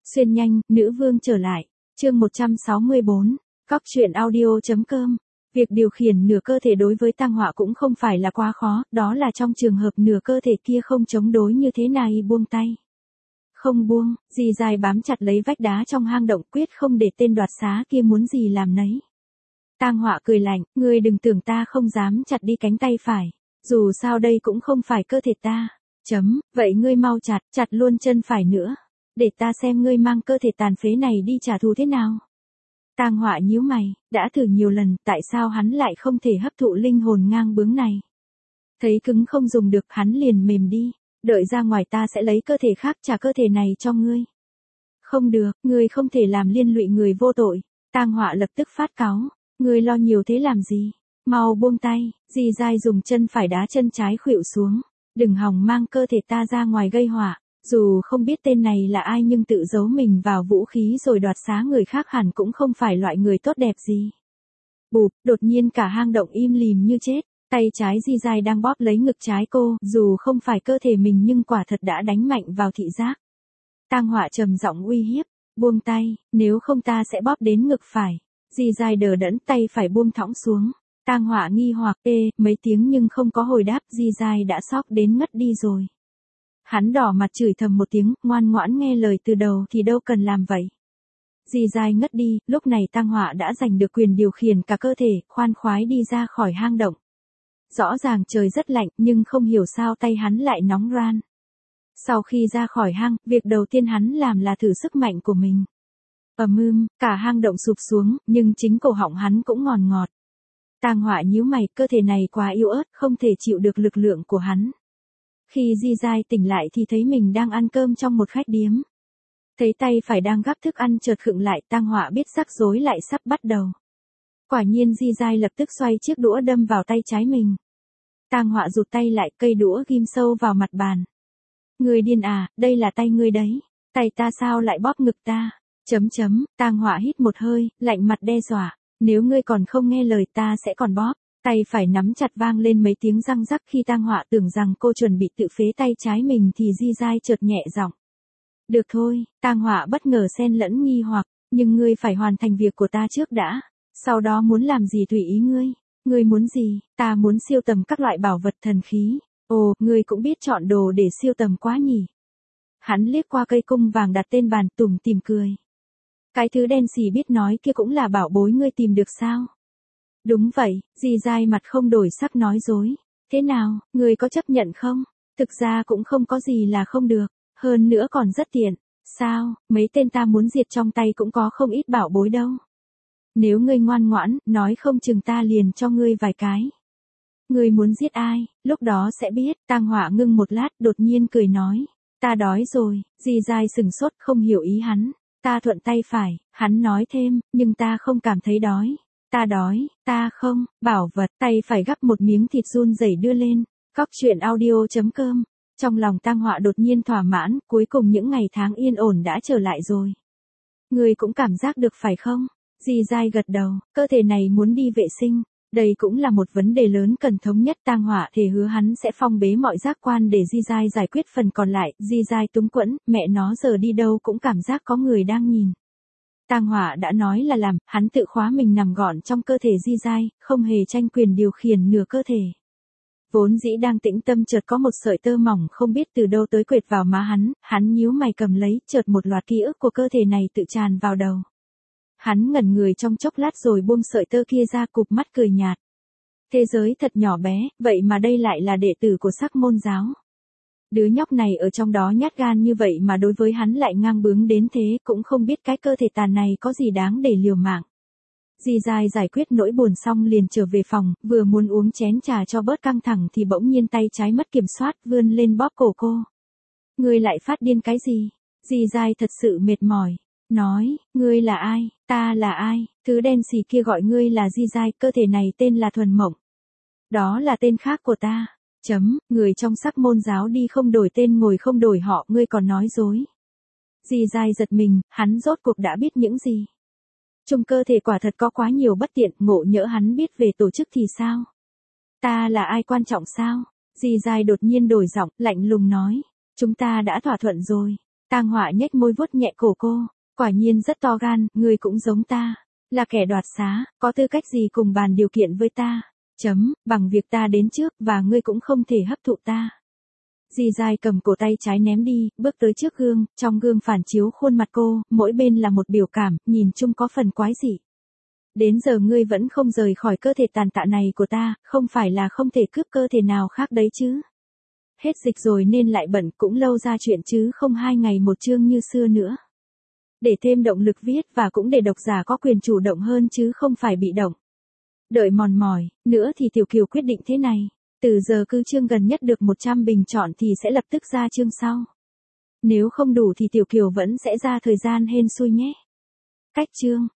Xuyên nhanh, nữ vương trở lại. Chương 164. Cóc truyện audio.com. Việc điều khiển nửa cơ thể đối với Tang Họa cũng không phải là quá khó, đó là trong trường hợp nửa cơ thể kia không chống đối như thế này buông tay. Không buông, dì dài bám chặt lấy vách đá trong hang động, quyết không để tên đoạt xá kia muốn gì làm nấy. Tang Họa cười lạnh, ngươi đừng tưởng ta không dám chặt đi cánh tay phải. Dù sao đây cũng không phải cơ thể ta. Vậy ngươi mau chặt luôn chân phải nữa. Để ta xem ngươi mang cơ thể tàn phế này đi trả thù thế nào. Tang Họa nhíu mày, đã thử nhiều lần, tại sao hắn lại không thể hấp thụ linh hồn ngang bướng này. Thấy cứng không dùng được, hắn liền mềm đi, đợi ra ngoài ta sẽ lấy cơ thể khác trả cơ thể này cho ngươi. Không được, ngươi không thể làm liên lụy người vô tội. Tang Họa lập tức phát cáu, ngươi lo nhiều thế làm gì, mau buông tay. Dì dai dùng chân phải đá chân trái khuỵu xuống, đừng hòng mang cơ thể ta ra ngoài gây họa. Dù không biết tên này là ai nhưng tự giấu mình vào vũ khí rồi đoạt xá người khác hẳn cũng không phải loại người tốt đẹp gì. Bụp, đột nhiên cả hang động im lìm như chết, tay trái Di Dai đang bóp lấy ngực trái cô, dù không phải cơ thể mình nhưng quả thật đã đánh mạnh vào thị giác. Tang Họa trầm giọng uy hiếp, buông tay, nếu không ta sẽ bóp đến ngực phải. Di Dai đờ đẫn, tay phải buông thõng xuống. Tang Họa nghi hoặc mấy tiếng nhưng không có hồi đáp, Di Dai đã sốc đến ngất đi rồi. Hắn đỏ mặt chửi thầm một tiếng, ngoan ngoãn nghe lời từ đầu thì đâu cần làm vậy. Dì dai ngất đi, lúc này Tang Họa đã giành được quyền điều khiển cả cơ thể, khoan khoái đi ra khỏi hang động. Rõ ràng trời rất lạnh nhưng không hiểu sao tay hắn lại nóng ran. Sau khi ra khỏi hang, việc đầu tiên hắn làm là thử sức mạnh của mình. Cả hang động sụp xuống, nhưng chính cổ họng hắn cũng ngọt ngọt. Tang Họa nhíu mày, cơ thể này quá yếu ớt, không thể chịu được lực lượng của hắn. Khi Di Dai tỉnh lại thì thấy mình đang ăn cơm trong một khách điếm. Thấy tay phải đang gắp thức ăn chợt khựng lại, Tang Họa biết rắc rối lại sắp bắt đầu. Quả nhiên Di Dai lập tức xoay chiếc đũa đâm vào tay trái mình. Tang Họa rụt tay lại, cây đũa ghim sâu vào mặt bàn. Ngươi điên à, đây là tay ngươi đấy. Tay ta sao lại bóp ngực ta? Tang Họa hít một hơi, lạnh mặt đe dọa. Nếu ngươi còn không nghe lời ta sẽ còn bóp. Tay phải nắm chặt vang lên mấy tiếng răng rắc. Khi Tang Họa tưởng rằng cô chuẩn bị tự phế tay trái mình thì Di Dai chợt nhẹ giọng. Được thôi, Tang Họa bất ngờ xen lẫn nghi hoặc, nhưng ngươi phải hoàn thành việc của ta trước đã, sau đó muốn làm gì tùy ý ngươi. Ngươi muốn gì? Ta muốn siêu tầm các loại bảo vật thần khí. Ồ, ngươi cũng biết chọn đồ để siêu tầm quá nhỉ. Hắn liếc qua cây cung vàng đặt trên bàn, tủm tỉm cười. Cái thứ đen xì biết nói kia cũng là bảo bối ngươi tìm được sao? Đúng vậy, Di Dai mặt không đổi sắc nói dối. Thế nào, ngươi có chấp nhận không? Thực ra cũng không có gì là không được, hơn nữa còn rất tiện. Sao, mấy tên ta muốn diệt trong tay cũng có không ít bảo bối đâu. Nếu ngươi ngoan ngoãn, nói không chừng ta liền cho ngươi vài cái. Ngươi muốn giết ai, lúc đó sẽ biết. Tang Họa ngưng một lát, đột nhiên cười nói. Ta đói rồi. Di Dai sừng sốt không hiểu ý hắn. Ta thuận tay phải, hắn nói thêm, nhưng ta không cảm thấy đói. Ta đói, ta không, bảo vật, tay phải gắp một miếng thịt run rẩy đưa lên. Cóc truyện audio.com. Trong lòng Tang Họa đột nhiên thỏa mãn, cuối cùng những ngày tháng yên ổn đã trở lại rồi. Ngươi cũng cảm giác được phải không? Di Dai gật đầu, cơ thể này muốn đi vệ sinh, đây cũng là một vấn đề lớn cần thống nhất. Tang Họa thề hứa hắn sẽ phong bế mọi giác quan để Di Dai giải quyết phần còn lại. Di Dai túng quẫn, mẹ nó giờ đi đâu cũng cảm giác có người đang nhìn. Tang Họa đã nói là làm, hắn tự khóa mình nằm gọn trong cơ thể Di Dai, không hề tranh quyền điều khiển nửa cơ thể. Vốn dĩ đang tĩnh tâm chợt có một sợi tơ mỏng không biết từ đâu tới quệt vào má hắn nhíu mày cầm lấy, chợt một loạt ký ức của cơ thể này tự tràn vào đầu. Hắn ngẩn người trong chốc lát rồi buông sợi tơ kia ra, cụp mắt cười nhạt. Thế giới thật nhỏ bé, vậy mà đây lại là đệ tử của Sắc Môn giáo. Đứa nhóc này ở trong đó nhát gan như vậy mà đối với hắn lại ngang bướng đến thế, cũng không biết cái cơ thể tàn này có gì đáng để liều mạng. Di Dai giải quyết nỗi buồn xong liền trở về phòng, vừa muốn uống chén trà cho bớt căng thẳng thì bỗng nhiên tay trái mất kiểm soát, vươn lên bóp cổ cô. Ngươi lại phát điên cái gì? Di Dai thật sự mệt mỏi. Nói, ngươi là ai, ta là ai, thứ đen xì kia gọi ngươi là Di Dai, cơ thể này tên là Thuần Mộng. Đó là tên khác của ta. Người trong Sắc Môn giáo đi không đổi tên ngồi không đổi họ, ngươi còn nói dối. Di Dai giật mình, hắn rốt cuộc đã biết những gì. Trong cơ thể quả thật có quá nhiều bất tiện, ngộ nhỡ hắn biết về tổ chức thì sao? Ta là ai quan trọng sao? Di Dai đột nhiên đổi giọng, lạnh lùng nói. Chúng ta đã thỏa thuận rồi. Tang Họa nhếch môi vuốt nhẹ cổ cô, quả nhiên rất to gan, ngươi cũng giống ta, là kẻ đoạt xá, có tư cách gì cùng bàn điều kiện với ta? Bằng việc ta đến trước và ngươi cũng không thể hấp thụ ta. Dì dai cầm cổ tay trái ném đi, bước tới trước gương, trong gương phản chiếu khuôn mặt cô, mỗi bên là một biểu cảm, nhìn chung có phần quái dị. Đến giờ ngươi vẫn không rời khỏi cơ thể tàn tạ này của ta, không phải là không thể cướp cơ thể nào khác đấy chứ. Hết dịch rồi nên lại bận, cũng lâu ra chuyện chứ không 2 ngày một chương như xưa nữa. Để thêm động lực viết và cũng để độc giả có quyền chủ động hơn chứ không phải bị động. Đợi mòn mỏi, nữa thì Tiểu Kiều quyết định thế này. Từ giờ cứ chương gần nhất được 100 bình chọn thì sẽ lập tức ra chương sau. Nếu không đủ thì Tiểu Kiều vẫn sẽ ra thời gian hên xui nhé. Cách chương